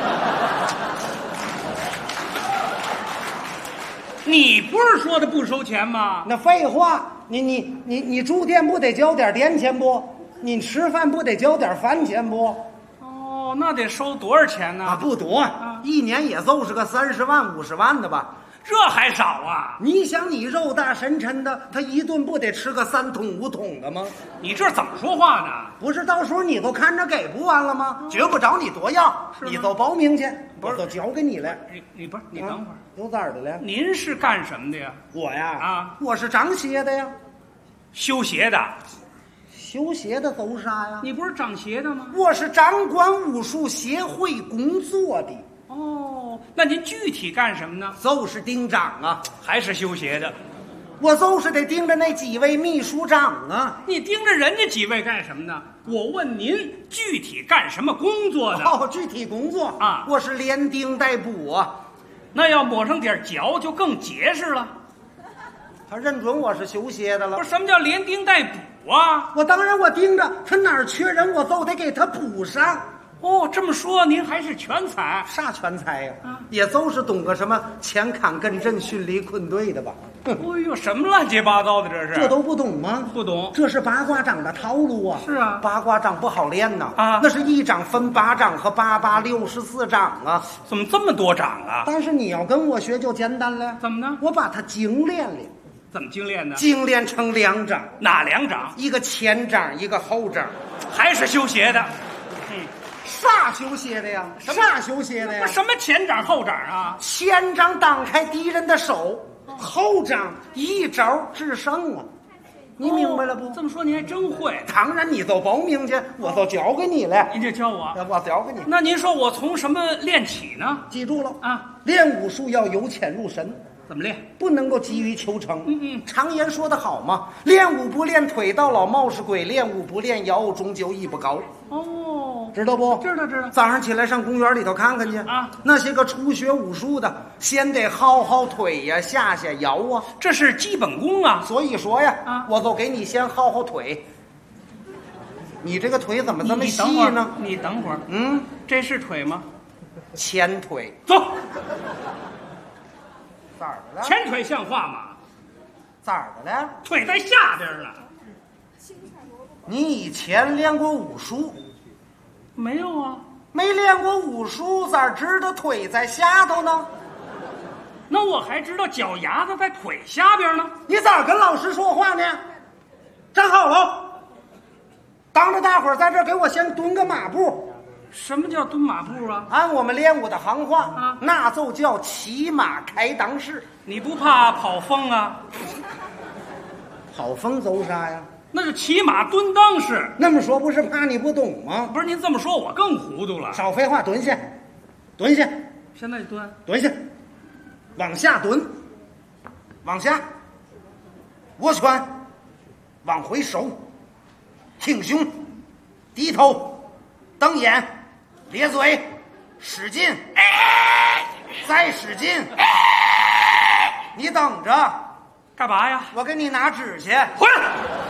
你不是说的不收钱吗？ 那废话，你住店不得交点店钱不？你吃饭不得交点饭钱不？ 哦，那得收多少钱呢？ 啊，不多，一年也就是个30万50万的吧。 这还少啊？ 你想你肉大神抻的，他一顿不得吃个3桶5桶的吗？ 你这怎么说话呢？ 不是，到时候你都看着给不完了吗？绝不找你多要，你都报名去，我都交给你了。 你不是，你等会儿， 有咋的了？ 您是干什么的呀？ 我呀， 啊， 我是长鞋的呀。 修鞋的。 修鞋的走啥呀？ 你不是长鞋的吗？ 我是掌管武术协会工作的。 哦，那您具体干什么呢？ 就是丁长啊， 还是修鞋的？ 我就是得盯着那几位秘书长啊。 你盯着人家几位干什么呢？我问您具体干什么工作的？ 哦，具体工作啊，我是连钉带补啊。 那要抹上点脚就更结实了。 他认准我是修鞋的了。 不是，什么叫连钉带补啊！ 我当然我盯着他哪儿缺人，我就得给他补上。 哦，这么说您还是全才？ 啥全才呀？也就是懂个什么前坎艮震巽离坤兑的吧？ 哎呦，什么乱七八糟的这是？ 这都不懂吗？ 不懂， 这是八卦掌的套路啊！ 是啊， 八卦掌不好练呐啊！那是一掌分8掌和864掌啊！ 怎么这么多掌啊？ 但是你要跟我学就简单了。 怎么呢？ 我把它精练了。 怎么精练呢？ 精练成2掌。 哪2掌？ 一个前掌，一个后掌。 还是修鞋的？ 啥修鞋的呀？啥修鞋的呀？ 什么前掌后掌啊？ 前掌挡开敌人的手，后掌一招制胜啊！你明白了不？ 这么说您还真会。 当然，你都报名去，我都教给你了。 您就教我？ 我教给你。 那您说我从什么练起呢？ 记住了啊， 练武术要由浅入深。 怎么练？ 不能够急于求成。常言说得好嘛，练武不练腿，到老貌是鬼；练武不练腰，终究艺不高。 哦， 知道不？ 知道。 早上起来上公园里头看看去啊， 那些个初学武术的，先得薅腿呀，下腰啊， 这是基本功啊。 所以说呀，我就给你先薅腿。你这个腿怎么这么细呢？ 你等会儿，这是腿吗？ 前腿。 走。 咋的了？ 前腿像话吗？ 咋的了？ 腿在下边了。 你以前练过武术？ 没有啊。 没练过武术，咋知道腿在下头呢？ 那我还知道脚丫子在腿下边呢。 你咋跟老师说话呢？站好了，当着大伙儿在这儿给我先蹲个马步。 什么叫蹲马步啊？ 按我们练武的行话那就叫骑马开裆式。 你不怕跑风啊？ 跑风走啥呀？ 那是骑马蹲裆式。 那么说不是怕你不懂吗？ 不是，您这么说我更糊涂了。 少废话，蹲下，蹲下。 现在蹲， 蹲下，往下蹲，往下，握拳，往回收，挺胸，低头，瞪眼，咧嘴，使劲，再使劲。你等着， 干嘛呀？ 我给你拿纸去。 回来。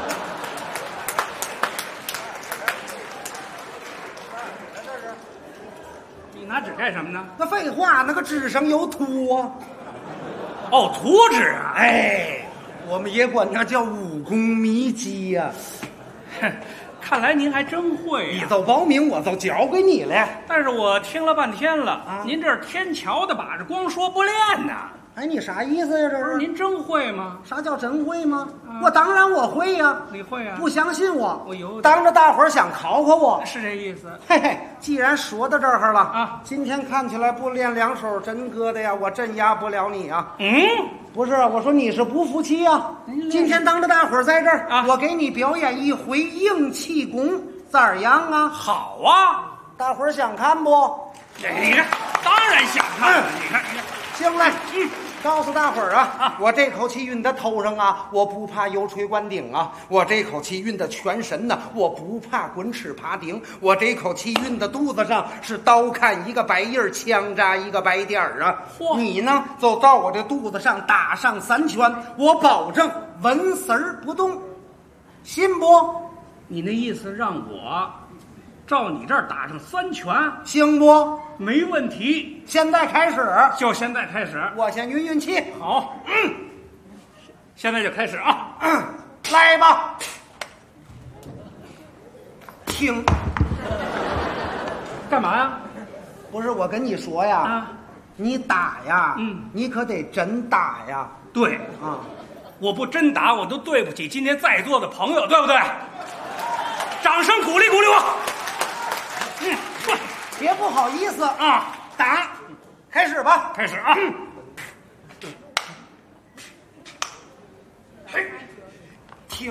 你拿纸干什么呢？ 那废话，那个纸上有土啊。 哦，图纸啊。 哎，我们也管它叫武功秘籍呀。 看来您还真会。 你都报名，我都教给你了。 但是我听了半天了，您这是天桥的把着，光说不练呢。 哎，你啥意思呀？这是您真会吗？ 啥叫真会吗？我当然我会呀。 你会啊？ 不相信我？ 我有。 当着大伙儿想考考我， 是这意思。 嘿嘿，既然说到这儿了啊，今天看起来不练2手真疙瘩呀，我镇压不了你啊。不是，我说你是不服气呀？今天当着大伙儿在这儿我给你表演一回硬气功，咋样啊？ 好啊， 大伙儿想看不？ 你看，当然想看。你看， 行了，告诉大伙儿我这口气运到头上啊，我不怕油锤灌顶啊；我这口气运到全身呢，我不怕滚尺爬顶；我这口气运到肚子上，是刀看一个白印儿，枪扎一个白点儿啊。你呢，就到我这肚子上打上3拳，我保证纹丝儿不动，信不？ 你那意思让我照你这儿打上3拳， 行不？ 没问题。 现在开始， 就现在开始。 我先运运气。 好，现在就开始啊。 来吧，听。 干嘛呀？ 不是我跟你说呀，你打呀，你可得真打呀。 对啊，我不真打，我都对不起今天在座的朋友，对不对？掌声鼓励鼓励我。 别不好意思啊，打，开始吧， 开始啊。嘿， 听。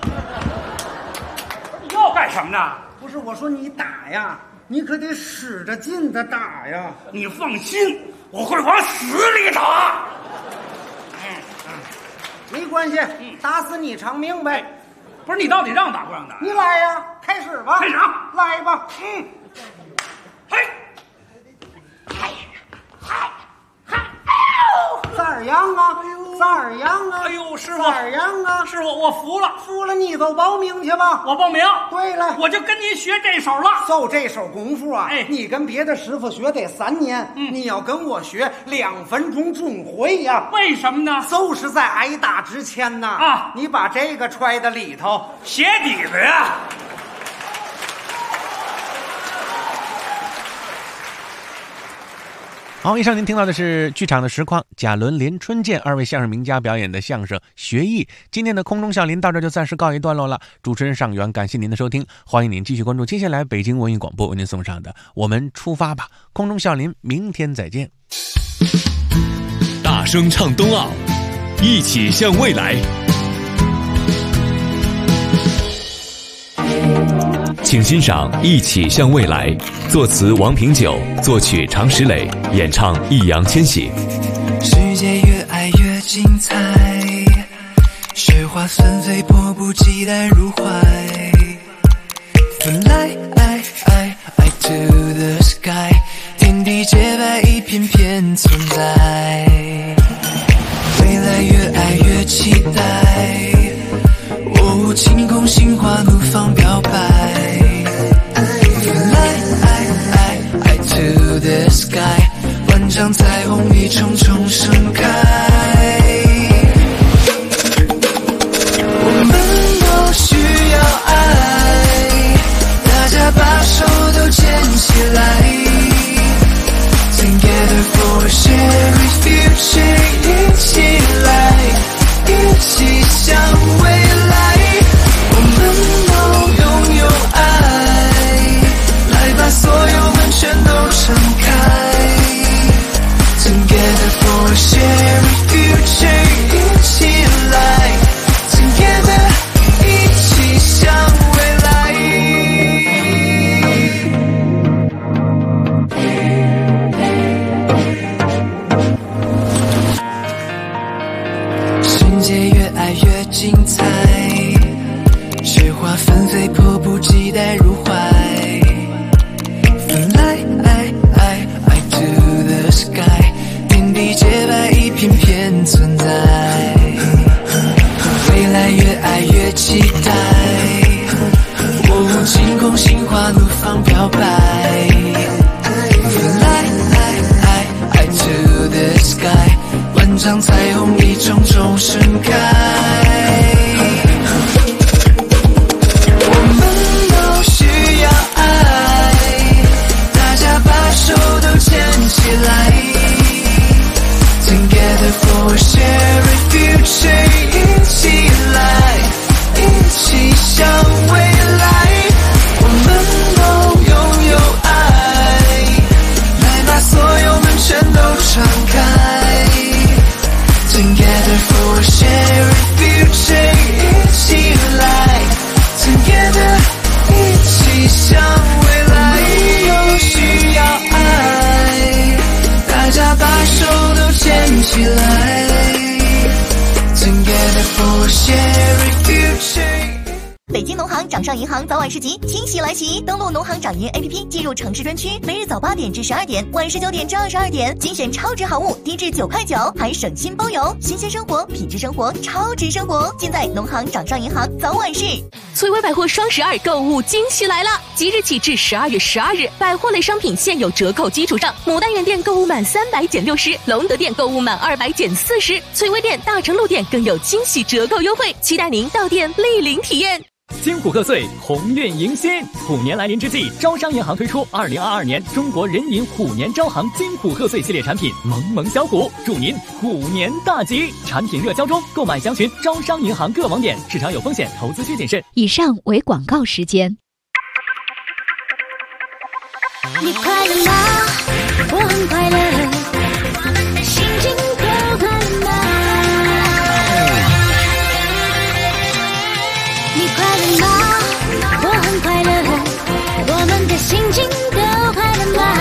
你要干什么呢？ 不是，我说你打呀，你可得使着劲的打呀。 你放心，我会往死里打。 没关系，打死你偿命呗。 不是，你到底让打不让打？ 你来呀，开始吧。 开始啊， 来吧。 嘿， 咋样啊？咋样啊？ 哎呦， 师傅咋样啊？ 师傅，我服了， 服了，你就报名去吧。 我报名。 对了， 我就跟您学这手了。 就这手功夫啊， 哎， 你跟别的师傅学得3年，你要跟我学2分钟准会呀。 为什么呢？ 就是在挨打之前呢，你把这个揣在里头， 鞋底子呀。 好，以上您听到的是剧场的实况，贾伦、连春建2位相声名家表演的相声《学艺》。今天的空中笑林到这就暂时告一段落了。主持人尚元，感谢您的收听，欢迎您继续关注接下来北京文艺广播为您送上的《我们出发吧》。空中笑林，明天再见。 大声唱冬奥，一起向未来。请欣赏《一起向未来》，作词王平久，作曲常石磊，演唱易烊千玺。 世界越爱越精彩，雪花纷飞，迫不及待入怀。Fly to the sky， 天地洁白，一片片存在。未来越爱越期待，晴空心花怒放表白。Fly to the sky， 万丈彩虹一重重盛开。我们都需要爱，大家把手都牵起来。Together for a shared future， 一起来，一起向未来。我们都拥有爱，来把所有门全都敞开。Together for a shared future， 一起来 Together， 一起向未来。世界越爱越精彩，雪花纷飞，迫不及待入怀。Fly to the sky， 天地洁白，一片片存在。未来越爱越期待，晴空心花怒放表白。Fly to the sky， 万丈彩虹一重重盛开。我们都需要爱，大家把手都牵起来。Together for a shared future， 一起来，一起向未来。我们都拥有爱，来把所有门全都敞开。Together for a shared future， 一起来 Together， 一起向未来。都需要爱，大家把手都牵起来。Together for a shared future。 北京农行掌上银行早晚市集清晰来袭，登录农行掌银 APP， 进入城市专区，每日早8点至12点，晚19点至22点，精选超值好物，低至9块9，还省心包邮，新鲜生活，品质生活，超值生活，尽在农行掌上银行早晚市。 翠微百货双12购物惊喜来了！即日起至12月12日，百货类商品现有折扣基础上，牡丹园店购物满300减60%，隆德店购物满200减40%，翠微店、大成路店更有惊喜折扣优惠，期待您到店莅临体验。 金虎贺岁，鸿运迎新。虎年来临之际，招商银行推出2022年中国人民虎年招行金虎贺岁系列产品，萌萌小虎，祝您虎年大吉！产品热销中，购买详询招商银行各网点。市场有风险，投资需谨慎。 以上为广告时间。 你快乐吗？我很快乐，我们的心情都快乐吗？你快乐吗？我很快乐，我们的心情都快乐吗？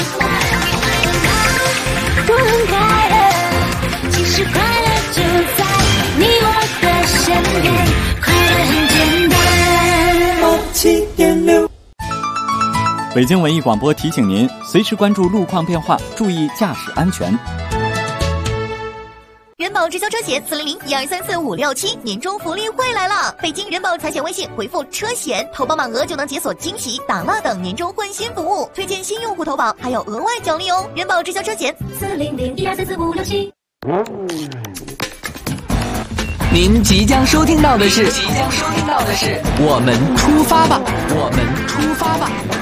我很快乐，其实快乐就在你我的身边，快乐很简单。7.6 北京文艺广播提醒您，随时关注路况变化，注意驾驶安全。 人保直销车险400-1234-567，年终福利会来了！北京人保财险微信回复车险，投保满额就能解锁惊喜、打蜡等年终换新服务，推荐新用户投保还有额外奖励哦！人保直销车险400-1234-567。 您即将收听到的是，我们出发吧，我们出发吧。